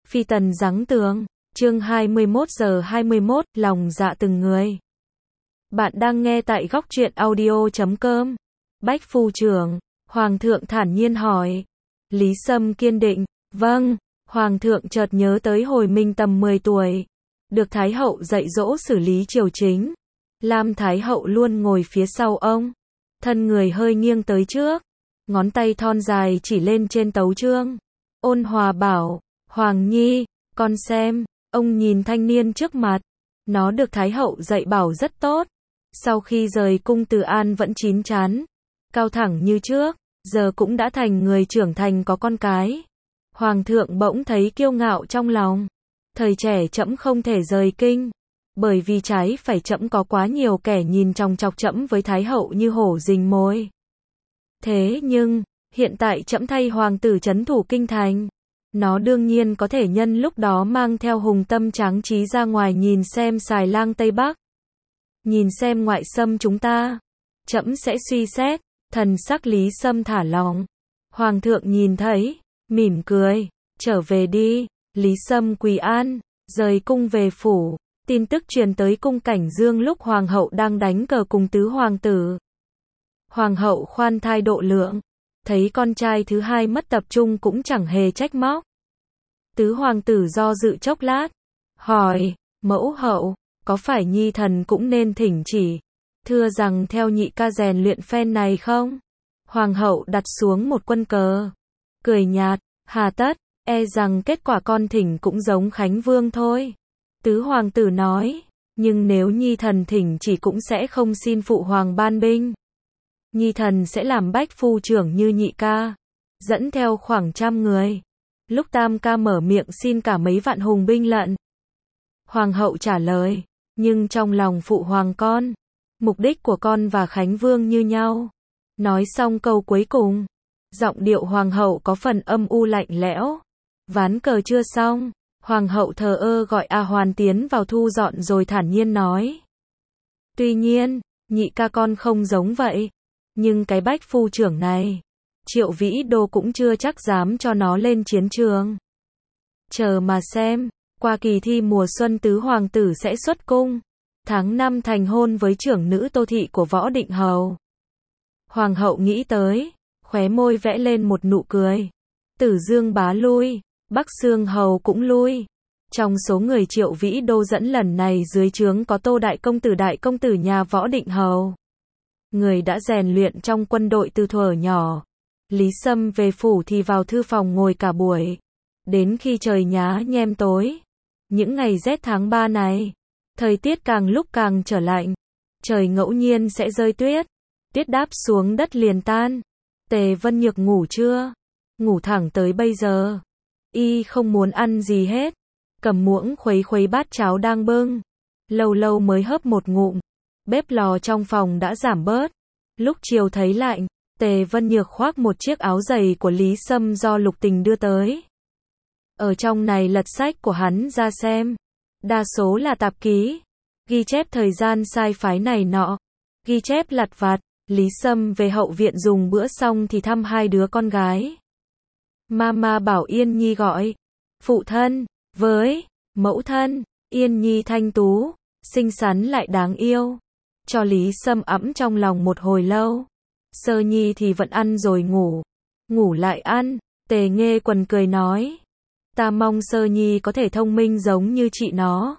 Phi tần giáng tường, chương 21:21, lòng dạ từng người. Bạn đang nghe tại góc truyện audio.com. Bách phu trưởng, Hoàng thượng thản nhiên hỏi. Lý Sâm kiên định, vâng. Hoàng thượng chợt nhớ tới hồi mình tầm 10 tuổi. Được Thái hậu dạy dỗ xử lý triều chính. Lam Thái hậu luôn ngồi phía sau ông. Thân người hơi nghiêng tới trước. Ngón tay thon dài chỉ lên trên tấu chương. Ôn hòa bảo, Hoàng Nhi, con xem. Ông nhìn thanh niên trước mặt. Nó được Thái hậu dạy bảo rất tốt. Sau khi rời cung Từ An vẫn chín chắn. Cao thẳng như trước. Giờ cũng đã thành người trưởng thành có con cái. Hoàng thượng bỗng thấy kiêu ngạo trong lòng. Thời trẻ trẫm không thể rời kinh. Bởi vì trái phải trẫm có quá nhiều kẻ nhìn chòng chọc trẫm với Thái hậu như hổ rình mồi. Thế nhưng, hiện tại trẫm thay hoàng tử trấn thủ kinh thành. Nó đương nhiên có thể nhân lúc đó mang theo hùng tâm tráng trí ra ngoài nhìn xem xài lang Tây Bắc. Nhìn xem ngoại xâm chúng ta. Trẫm sẽ suy xét. Thần sắc Lý Sâm thả lỏng. Hoàng thượng nhìn thấy, mỉm cười. Trở về đi. Lý Sâm quỳ an, rời cung về phủ. Tin tức truyền tới cung Cảnh Dương lúc hoàng hậu đang đánh cờ cùng tứ hoàng tử. Hoàng hậu khoan thai độ lượng. Thấy con trai thứ hai mất tập trung cũng chẳng hề trách móc. Tứ hoàng tử do dự chốc lát. Hỏi, mẫu hậu, có phải nhi thần cũng nên thỉnh chỉ, thưa rằng theo nhị ca rèn luyện phen này không? Hoàng hậu đặt xuống một quân cờ. Cười nhạt, hà tất, e rằng kết quả con thỉnh cũng giống Khánh Vương thôi. Tứ hoàng tử nói, nhưng nếu nhi thần thỉnh chỉ cũng sẽ không xin phụ hoàng ban binh. Nhi thần sẽ làm bách phu trưởng như nhị ca, dẫn theo khoảng 100 người. Lúc tam ca mở miệng xin cả mấy vạn hùng binh lận. Hoàng hậu trả lời, nhưng trong lòng phụ hoàng con, mục đích của con và Khánh Vương như nhau. Nói xong câu cuối cùng, giọng điệu hoàng hậu có phần âm u lạnh lẽo. Ván cờ chưa xong, hoàng hậu thờ ơ gọi A Hoàn tiến vào thu dọn rồi thản nhiên nói. Tuy nhiên, nhị ca con không giống vậy. Nhưng cái bách phu trưởng này, Triệu Vĩ Đô cũng chưa chắc dám cho nó lên chiến trường. Chờ mà xem, qua kỳ thi mùa xuân tứ hoàng tử sẽ xuất cung. Tháng 5 thành hôn với trưởng nữ Tô Thị của Võ Định Hầu. Hoàng hậu nghĩ tới, khóe môi vẽ lên một nụ cười. Tử Dương bá lui, Bắc Xương Hầu cũng lui. Trong số người Triệu Vĩ Đô dẫn lần này dưới trướng có Tô đại công tử nhà Võ Định Hầu. Người đã rèn luyện trong quân đội từ thuở nhỏ. Lý Sâm về phủ thì vào thư phòng ngồi cả buổi. Đến khi trời nhá nhem tối. Những ngày rét tháng 3 này, thời tiết càng lúc càng trở lạnh. Trời ngẫu nhiên sẽ rơi tuyết. Tuyết đáp xuống đất liền tan. Tề Vân Nhược ngủ chưa? Ngủ thẳng tới bây giờ. Y không muốn ăn gì hết. Cầm muỗng khuấy khuấy bát cháo đang bưng. Lâu lâu mới hớp một ngụm. Bếp lò trong phòng đã giảm bớt. Lúc chiều thấy lạnh, Tề Vân Nhược khoác một chiếc áo dày của Lý Sâm do Lục Tình đưa tới. Ở trong này lật sách của hắn ra xem. Đa số là tạp ký, ghi chép thời gian sai phái này nọ, ghi chép lặt vặt. Lý Sâm về hậu viện dùng bữa xong thì thăm hai đứa con gái. Mama bảo Yên Nhi gọi phụ thân, với mẫu thân. Yên Nhi thanh tú, xinh xắn lại đáng yêu. Cho Lý Sâm ẵm trong lòng một hồi lâu. Sơ Nhi thì vẫn ăn rồi ngủ. Ngủ lại ăn. Tề Nghê Quần cười nói. Ta mong Sơ Nhi có thể thông minh giống như chị nó.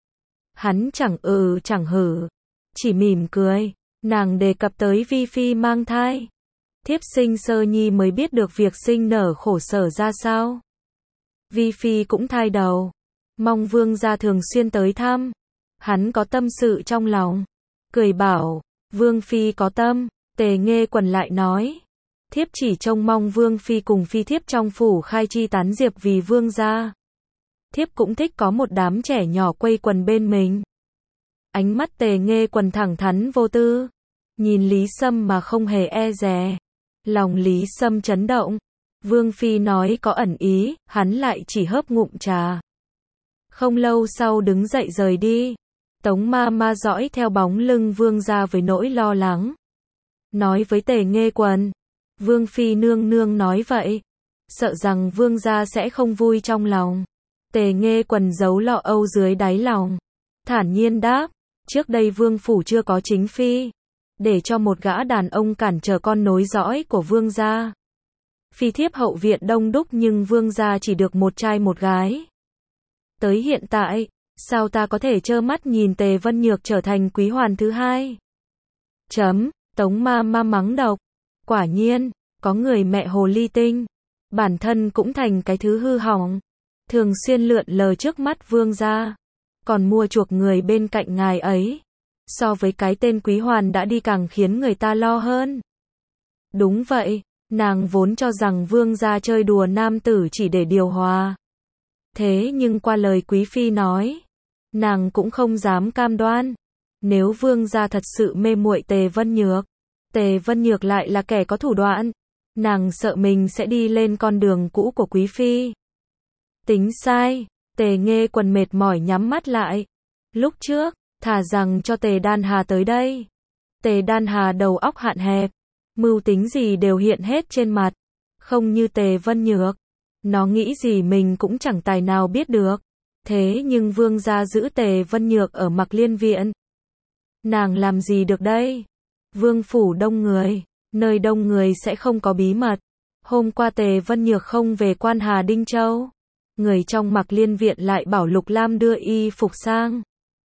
Hắn chẳng chẳng hử. Chỉ mỉm cười. Nàng đề cập tới Vi Phi mang thai. Thiếp sinh Sơ Nhi mới biết được việc sinh nở khổ sở ra sao. Vi Phi cũng thai đầu. Mong vương gia thường xuyên tới thăm. Hắn có tâm sự trong lòng. Cười bảo, Vương Phi có tâm. Tề Nghê Quần lại nói. Thiếp chỉ trông mong Vương Phi cùng Phi thiếp trong phủ khai chi tán diệp vì vương gia. Thiếp cũng thích có một đám trẻ nhỏ quây quần bên mình. Ánh mắt Tề Nghê Quần thẳng thắn vô tư. Nhìn Lý Sâm mà không hề e dè. Lòng Lý Sâm chấn động. Vương Phi nói có ẩn ý, hắn lại chỉ hớp ngụm trà. Không lâu sau đứng dậy rời đi. Tống ma dõi theo bóng lưng vương gia với nỗi lo lắng. Nói với Tề Nghê Quần. Vương Phi nương nương nói vậy. Sợ rằng vương gia sẽ không vui trong lòng. Tề Nghê Quần giấu lo âu dưới đáy lòng. Thản nhiên đáp, trước đây vương phủ chưa có chính phi. Để cho một gã đàn ông cản trở con nối dõi của vương gia. Phi thiếp hậu viện đông đúc nhưng vương gia chỉ được một trai một gái. Tới hiện tại, sao ta có thể trơ mắt nhìn Tề Vân Nhược trở thành quý hoàn thứ hai? Tống ma ma mắng độc. Quả nhiên, có người mẹ hồ ly tinh. Bản thân cũng thành cái thứ hư hỏng. Thường xuyên lượn lờ trước mắt vương gia. Còn mua chuộc người bên cạnh ngài ấy. So với cái tên quý hoàn đã đi càng khiến người ta lo hơn. Đúng vậy, nàng vốn cho rằng vương gia chơi đùa nam tử chỉ để điều hòa. Thế nhưng qua lời quý phi nói, nàng cũng không dám cam đoan. Nếu vương gia thật sự mê muội Tề Vân Nhược lại là kẻ có thủ đoạn, nàng sợ mình sẽ đi lên con đường cũ của quý phi. Tính sai, Tề Nghê Quần mệt mỏi nhắm mắt lại. Lúc trước, thà rằng cho Tề Đan Hà tới đây. Tề Đan Hà đầu óc hạn hẹp, mưu tính gì đều hiện hết trên mặt, không như Tề Vân Nhược. Nó nghĩ gì mình cũng chẳng tài nào biết được. Thế nhưng vương gia giữ Tề Vân Nhược ở Mặc Liên viện. Nàng làm gì được đây? Vương phủ đông người, nơi đông người sẽ không có bí mật. Hôm qua Tề Vân Nhược không về quan Hà Đinh Châu. Người trong Mặc Liên viện lại bảo Lục Lam đưa y phục sang.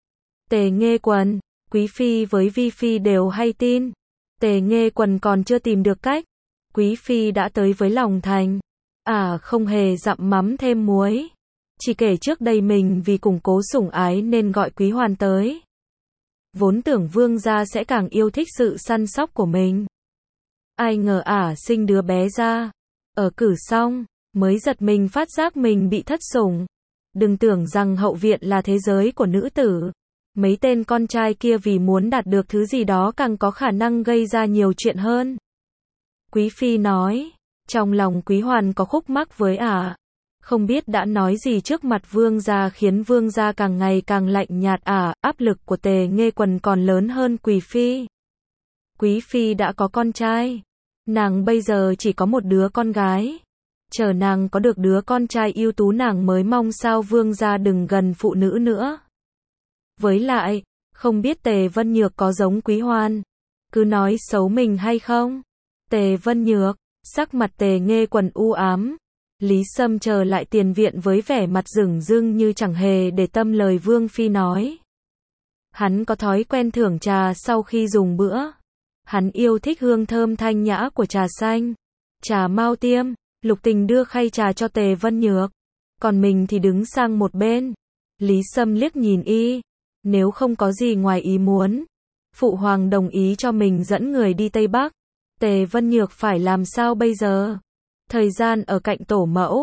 Tề Nghê Quần, quý phi với vi phi đều hay tin. Tề Nghê Quần còn chưa tìm được cách. Quý phi đã tới với lòng thành. Không hề dặm mắm thêm muối. Chỉ kể trước đây mình vì củng cố sủng ái nên gọi quý hoàn tới. Vốn tưởng vương gia sẽ càng yêu thích sự săn sóc của mình. Ai ngờ sinh đứa bé ra. Ở cử xong, mới giật mình phát giác mình bị thất sủng. Đừng tưởng rằng hậu viện là thế giới của nữ tử. Mấy tên con trai kia vì muốn đạt được thứ gì đó càng có khả năng gây ra nhiều chuyện hơn. Quý phi nói, trong lòng quý hoàn có khúc mắc với không biết đã nói gì trước mặt vương gia khiến vương gia càng ngày càng lạnh nhạt áp lực của Tề Nghê Quần còn lớn hơn quý phi. Quý phi đã có con trai. Nàng bây giờ chỉ có một đứa con gái. Chờ nàng có được đứa con trai ưu tú nàng mới mong sao vương gia đừng gần phụ nữ nữa. Với lại, không biết Tề Vân Nhược có giống quý hoàn. Cứ nói xấu mình hay không? Tề Vân Nhược, sắc mặt Tề Nghê Quần u ám. Lý Sâm chờ lại tiền viện với vẻ mặt dửng dưng như chẳng hề để tâm lời vương phi nói. Hắn có thói quen thưởng trà sau khi dùng bữa. Hắn yêu thích hương thơm thanh nhã của trà xanh, trà mao tiêm. Lục Tình đưa khay trà cho Tề Vân Nhược, còn mình thì đứng sang một bên. Lý Sâm liếc nhìn y. Nếu không có gì ngoài ý muốn, phụ hoàng đồng ý cho mình dẫn người đi Tây Bắc, Tề Vân Nhược phải làm sao bây giờ? Thời gian ở cạnh tổ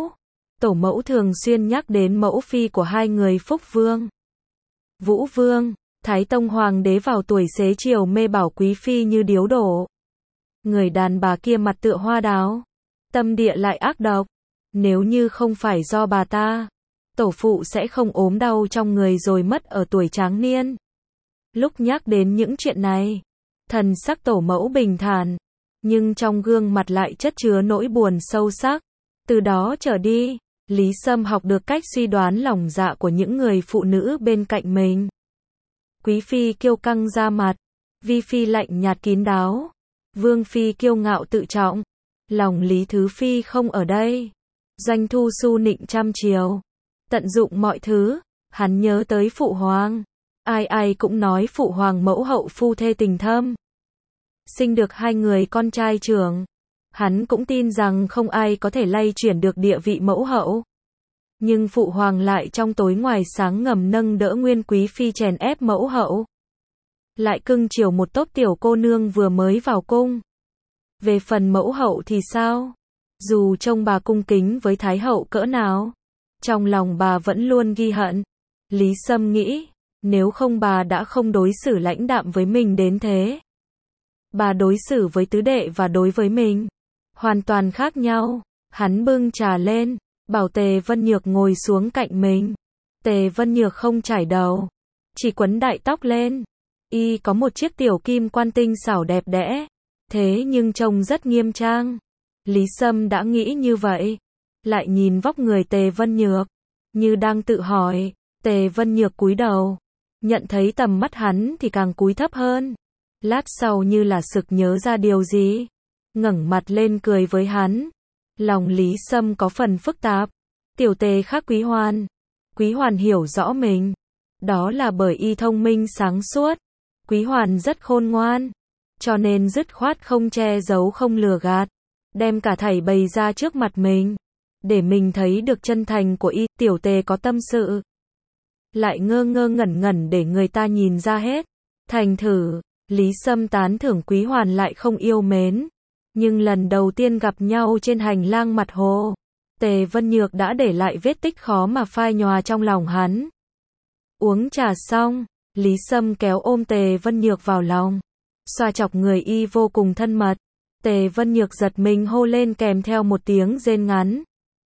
mẫu thường xuyên nhắc đến mẫu phi của hai người Phúc Vương, Vũ Vương. Thái Tông Hoàng đế vào tuổi xế chiều mê bảo quý phi như điếu đổ. Người đàn bà kia mặt tựa hoa đào, tâm địa lại ác độc. Nếu như không phải do bà ta, tổ phụ sẽ không ốm đau trong người rồi mất ở tuổi tráng niên. Lúc nhắc đến những chuyện này, thần sắc tổ mẫu bình thản, nhưng trong gương mặt lại chất chứa nỗi buồn sâu sắc. Từ đó trở đi, Lý Sâm học được cách suy đoán lòng dạ của những người phụ nữ bên cạnh mình. Quý phi kiêu căng ra mặt, vi phi lạnh nhạt kín đáo, vương phi kiêu ngạo tự trọng. Lòng Lý Thứ Phi không ở đây. Doanh Thu su nịnh trăm chiều, tận dụng mọi thứ. Hắn nhớ tới phụ hoàng, ai ai cũng nói phụ hoàng mẫu hậu phu thê tình thâm. Sinh được hai người con trai trưởng, hắn cũng tin rằng không ai có thể lay chuyển được địa vị mẫu hậu. Nhưng phụ hoàng lại trong tối ngoài sáng ngầm nâng đỡ nguyên quý phi chèn ép mẫu hậu. Lại cưng chiều một tốp tiểu cô nương vừa mới vào cung. Về phần mẫu hậu thì sao? Dù trông bà cung kính với thái hậu cỡ nào, trong lòng bà vẫn luôn ghi hận. Lý Sâm nghĩ, nếu không bà đã không đối xử lãnh đạm với mình đến thế. Bà đối xử với tứ đệ và đối với mình hoàn toàn khác nhau. Hắn bưng trà lên, bảo Tề Vân Nhược ngồi xuống cạnh mình. Tề Vân Nhược không chải đầu, chỉ quấn đại tóc lên. Y có một chiếc tiểu kim quan tinh xảo đẹp đẽ, thế nhưng trông rất nghiêm trang. Lý Sâm đã nghĩ như vậy, lại nhìn vóc người Tề Vân Nhược, như đang tự hỏi. Tề Vân Nhược cúi đầu, nhận thấy tầm mắt hắn thì càng cúi thấp hơn. Lát sau như là sực nhớ ra điều gì, ngẩng mặt lên cười với hắn. Lòng Lý Sâm có phần phức tạp. Tiểu Tề khác Quý Hoan. Quý Hoan hiểu rõ mình, đó là bởi y thông minh sáng suốt. Quý Hoan rất khôn ngoan, cho nên dứt khoát không che giấu không lừa gạt, đem cả thảy bày ra trước mặt mình, để mình thấy được chân thành của y. Tiểu Tề có tâm sự, lại ngơ ngơ ngẩn ngẩn để người ta nhìn ra hết. Thành thử, Lý Sâm tán thưởng Quý Hoan lại không yêu mến. Nhưng lần đầu tiên gặp nhau trên hành lang mặt hồ, Tề Vân Nhược đã để lại vết tích khó mà phai nhòa trong lòng hắn. Uống trà xong, Lý Sâm kéo ôm Tề Vân Nhược vào lòng, xoa chọc người y vô cùng thân mật. Tề Vân Nhược giật mình hô lên kèm theo một tiếng rên ngắn.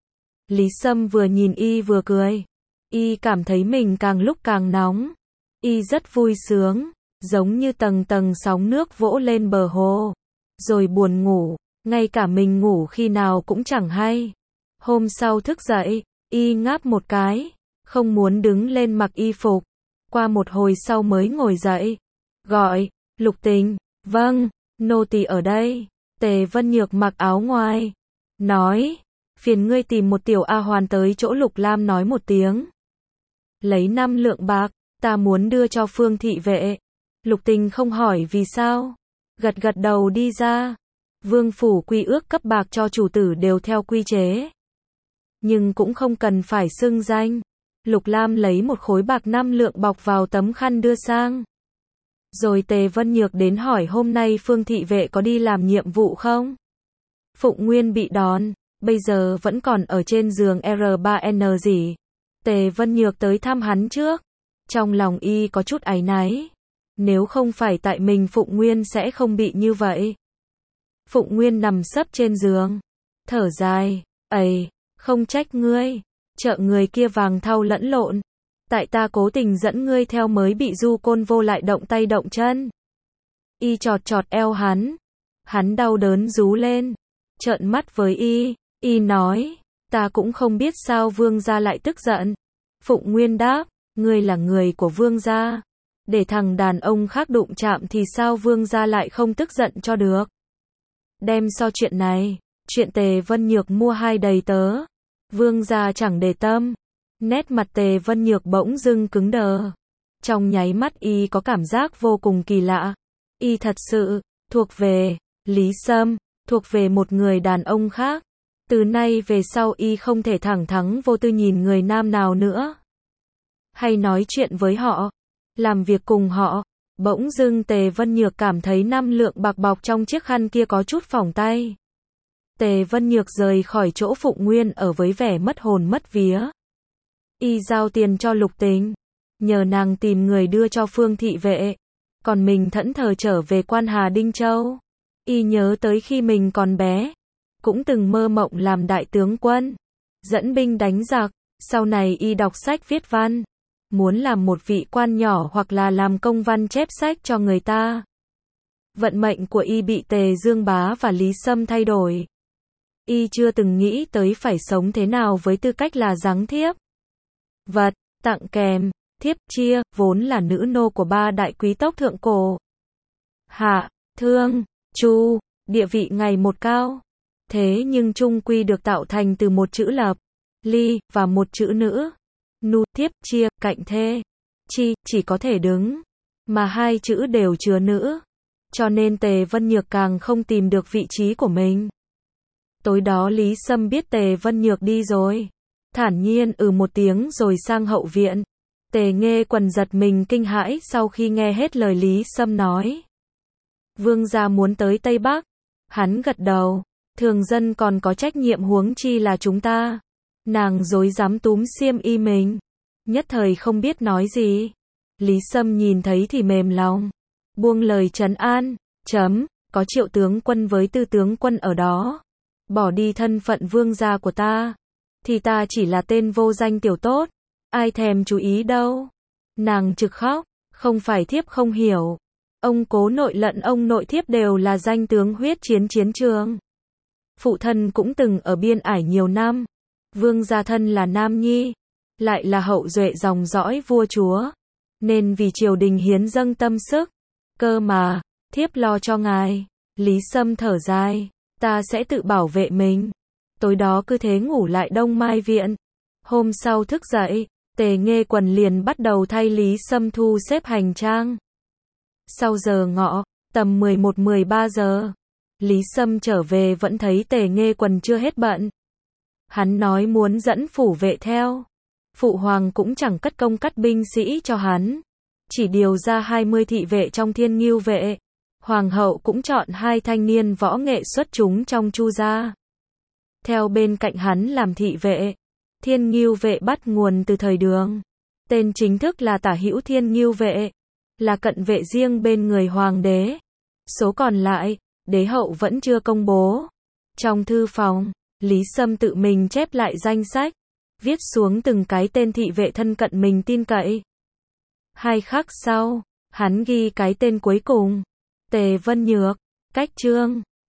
Lý Sâm vừa nhìn y vừa cười. Y cảm thấy mình càng lúc càng nóng. Y rất vui sướng, giống như tầng tầng sóng nước vỗ lên bờ hồ. Rồi buồn ngủ, ngay cả mình ngủ khi nào cũng chẳng hay. Hôm sau thức dậy, y ngáp một cái, không muốn đứng lên mặc y phục. Qua một hồi sau mới ngồi dậy, gọi, Lục Tình. Vâng, nô tỳ ở đây. Tề Vân Nhược mặc áo ngoài, nói, phiền ngươi tìm một tiểu A Hoàn tới chỗ Lục Lam nói một tiếng. Lấy 5 lượng bạc, ta muốn đưa cho Phương thị vệ. Lục Tình không hỏi vì sao, gật gật đầu đi ra. Vương phủ quy ước cấp bạc cho chủ tử đều theo quy chế, nhưng cũng không cần phải xưng danh. Lục Lam lấy một khối bạc 5 lượng bọc vào tấm khăn đưa sang. Rồi Tề Vân Nhược đến hỏi hôm nay Phương thị vệ có đi làm nhiệm vụ không? Phụng Nguyên bị đòn, bây giờ vẫn còn ở trên giường R3N gì. Tề Vân Nhược tới thăm hắn trước. Trong lòng y có chút áy náy. Nếu không phải tại mình Phụng Nguyên sẽ không bị như vậy. Phụng Nguyên nằm sấp trên giường, thở dài, "Ây, không trách ngươi, chợ người kia vàng thau lẫn lộn, tại ta cố tình dẫn ngươi theo mới bị Du Côn Vô lại động tay động chân." Y chọt chọt eo hắn đau đớn rú lên, trợn mắt với y nói, "Ta cũng không biết sao Vương gia lại tức giận." Phụng Nguyên đáp, "Ngươi là người của Vương gia, để thằng đàn ông khác đụng chạm thì sao Vương gia lại không tức giận cho được." Đem so chuyện này, chuyện Tề Vân Nhược mua 2 đầy tớ, Vương gia chẳng để tâm. Nét mặt Tề Vân Nhược bỗng dưng cứng đờ. Trong nháy mắt y có cảm giác vô cùng kỳ lạ. Y thật sự thuộc về Lý Sâm, thuộc về một người đàn ông khác. Từ nay về sau y không thể thẳng thắn vô tư nhìn người nam nào nữa, hay nói chuyện với họ, làm việc cùng họ. Bỗng dưng Tề Vân Nhược cảm thấy 5 lượng bạc bọc trong chiếc khăn kia có chút phỏng tay. Tề Vân Nhược rời khỏi chỗ Phụng Nguyên ở với vẻ mất hồn mất vía. Y giao tiền cho Lục Tình, nhờ nàng tìm người đưa cho Phương thị vệ. Còn mình thẫn thờ trở về Quan Hà Đinh Châu. Y nhớ tới khi mình còn bé, cũng từng mơ mộng làm đại tướng quân, dẫn binh đánh giặc. Sau này y đọc sách viết văn, muốn làm một vị quan nhỏ hoặc là làm công văn chép sách cho người ta. Vận mệnh của y bị Tề Dương Bá và Lý Sâm thay đổi. Y chưa từng nghĩ tới phải sống thế nào với tư cách là giáng thiếp. Vật, tặng kèm, thiếp chia, vốn là nữ nô của 3 đại quý tộc thượng cổ. Hạ, Thương, Chu, địa vị ngày một cao. Thế nhưng chung quy được tạo thành từ một chữ lập, ly, và một chữ nữ, nu. Thiếp chia, cạnh thê, chi, chỉ có thể đứng, mà 2 chữ đều chứa nữ. Cho nên Tề Vân Nhược càng không tìm được vị trí của mình. Tối đó Lý Sâm biết Tề Vân Nhược đi rồi, thản nhiên một tiếng rồi sang hậu viện. Tề Nghê Quần giật mình kinh hãi sau khi nghe hết lời Lý Sâm nói. Vương gia muốn tới Tây Bắc. Hắn gật đầu, thường dân còn có trách nhiệm huống chi là chúng ta. Nàng rối rắm túm xiêm y mình, nhất thời không biết nói gì. Lý Sâm nhìn thấy thì mềm lòng, buông lời trấn an, có Triệu tướng quân với Tư tướng quân ở đó, bỏ đi thân phận vương gia của ta, thì ta chỉ là tên vô danh tiểu tốt, ai thèm chú ý đâu. Nàng trực khóc, không phải thiếp không hiểu. Ông cố nội lẫn ông nội thiếp đều là danh tướng huyết chiến chiến trường. Phụ thân cũng từng ở biên ải nhiều năm. Vương gia thân là nam nhi, lại là hậu duệ dòng dõi vua chúa, nên vì triều đình hiến dâng tâm sức. Cơ mà, thiếp lo cho ngài. Lý Sâm thở dài, ta sẽ tự bảo vệ mình. Tối đó cứ thế ngủ lại Đông Mai Viện. Hôm sau thức dậy, Tề Nghê Quần liền bắt đầu thay Lý Sâm thu xếp hành trang. Sau giờ ngọ, tầm 11-13 giờ, Lý Sâm trở về vẫn thấy Tề Nghê Quần chưa hết bận. Hắn nói muốn dẫn phủ vệ theo. Phụ hoàng cũng chẳng cất công cắt binh sĩ cho hắn, chỉ điều ra 20 thị vệ trong Thiên Ngưu vệ. Hoàng hậu cũng chọn 2 thanh niên võ nghệ xuất chúng trong Chu gia, theo bên cạnh hắn làm thị vệ. Thiên Ngưu vệ bắt nguồn từ thời Đường, tên chính thức là Tả Hữu Thiên Ngưu vệ, là cận vệ riêng bên người hoàng đế. Số còn lại, đế hậu vẫn chưa công bố. Trong thư phòng, Lý Sâm tự mình chép lại danh sách, viết xuống từng cái tên thị vệ thân cận mình tin cậy. 2 khắc sau, hắn ghi cái tên cuối cùng, Tề Vân Nhược. Cách chương